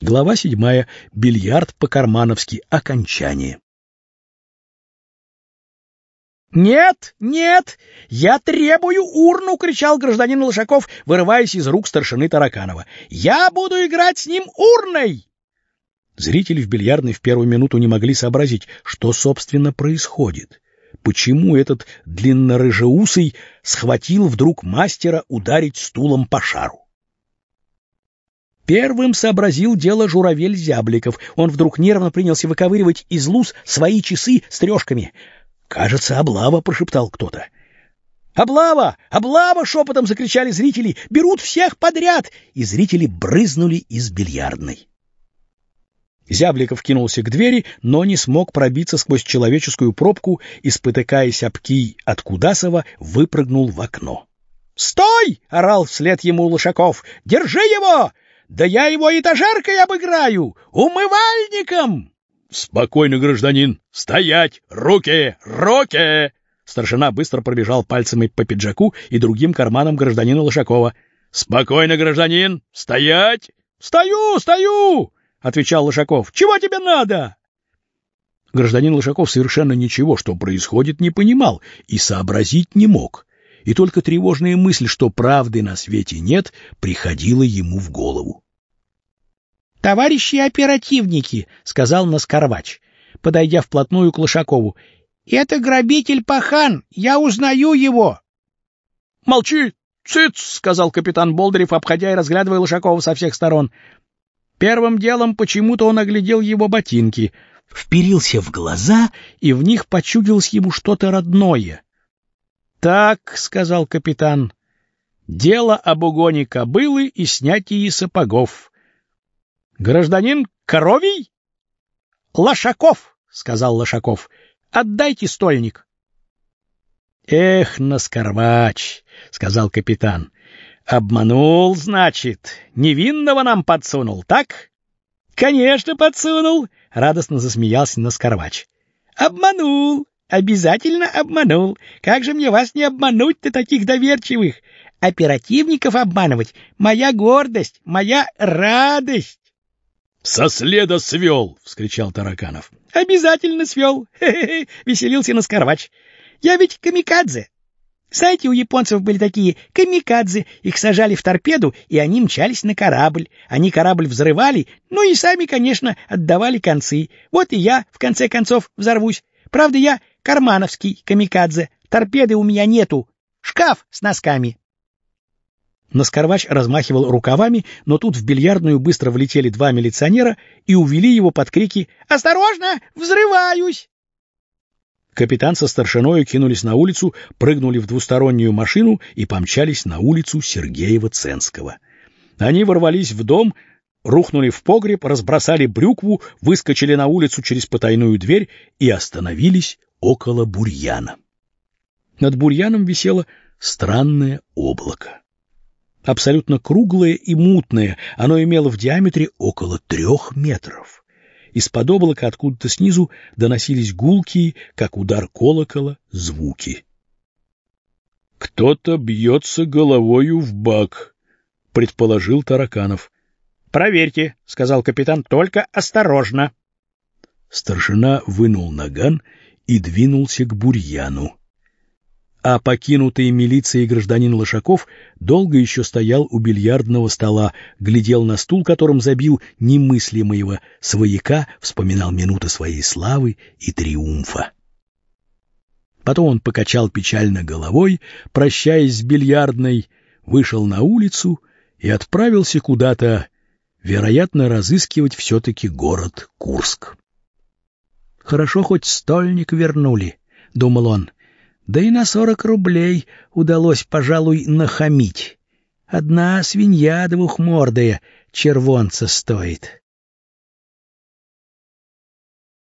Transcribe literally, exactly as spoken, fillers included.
Глава седьмая. Бильярд по-кармановски. Окончание. «Нет, нет! Я требую урну!» — кричал гражданин Лошаков, вырываясь из рук старшины Тараканова. «Я буду играть с ним урной!» Зрители в бильярдной в первую минуту не могли сообразить, что, собственно, происходит. Почему этот длиннорыжеусый схватил вдруг мастера ударить стулом по шару? Первым сообразил дело журавель Зябликов. Он вдруг нервно принялся выковыривать из луз свои часы с трешками. «Кажется, облава!» — прошептал кто-то. «Облава! Облава!» — шепотом закричали зрители. «Берут всех подряд!» И зрители брызнули из бильярдной. Зябликов кинулся к двери, но не смог пробиться сквозь человеческую пробку и, спотыкаясь об кий от Кудасова, выпрыгнул в окно. «Стой!» — орал вслед ему Лошаков. «Держи его! Да я его этажеркой обыграю! Умывальником!» «Спокойно, гражданин! Стоять! Руки! Руки!» Старшина быстро пробежал пальцами по пиджаку и другим карманам гражданина Лошакова. «Спокойно, гражданин! Стоять!» «Стою! Стою!» — отвечал Лошаков. «Чего тебе надо?» Гражданин Лошаков совершенно ничего, что происходит, не понимал и сообразить не мог. И только тревожная мысль, что правды на свете нет, приходила ему в голову. «Товарищи оперативники», — сказал Наскорвач, подойдя вплотную к Лошакову, — «это грабитель-пахан, я узнаю его». «Молчи! Цыц!» — сказал капитан Болдырев, обходя и разглядывая Лошакова со всех сторон. Первым делом почему-то он оглядел его ботинки, вперился в глаза, и в них почудилось ему что-то родное. «Так», — сказал капитан, — «дело об угоне кобылы и снятии сапогов». «Гражданин Коровий?» «Лошаков», — сказал Лошаков, — «отдайте стольник». «Эх, Наскорвач», — сказал капитан, — «обманул, значит, невинного нам подсунул, так?» «Конечно, подсунул», — радостно засмеялся Наскорвач. «Обманул, обязательно обманул. Как же мне вас не обмануть-то, таких доверчивых? Оперативников обманывать — моя гордость, моя радость». «Со следа свел!» — вскричал Тараканов. «Обязательно свел!» — веселился Наскорвач. «Я ведь камикадзе. Знаете, у японцев были такие камикадзе. Их сажали в торпеду, и они мчались на корабль. Они корабль взрывали, ну и сами, конечно, отдавали концы. Вот и я, в конце концов, взорвусь. Правда, я кармановский камикадзе. Торпеды у меня нету. Шкаф с носками». Наскорвач размахивал рукавами, но тут в бильярдную быстро влетели два милиционера и увели его под крики «Осторожно! Взрываюсь!». Капитан со старшиною кинулись на улицу, прыгнули в двустороннюю машину и помчались на улицу Сергеева-Ценского. Они ворвались в дом, рухнули в погреб, разбросали брюкву, выскочили на улицу через потайную дверь и остановились около бурьяна. Над бурьяном висело странное облако. Абсолютно круглое и мутное, оно имело в диаметре около трех метров. Из-под облака откуда-то снизу доносились гулкие, как удар колокола, звуки. «Кто-то бьется головою в бак», — предположил Тараканов. «Проверьте», — сказал капитан, — «только осторожно». Старшина вынул наган и двинулся к бурьяну. А покинутый милицией гражданин Лошаков долго еще стоял у бильярдного стола, глядел на стул, которым забил немыслимого свояка, вспоминал минуты своей славы и триумфа. Потом он покачал печально головой, прощаясь с бильярдной, вышел на улицу и отправился куда-то, вероятно, разыскивать все-таки город Курск. «Хорошо, хоть стольник вернули», — думал он. Да и на сорок рублей удалось, пожалуй, нахамить. Одна свинья двухмордая червонца стоит.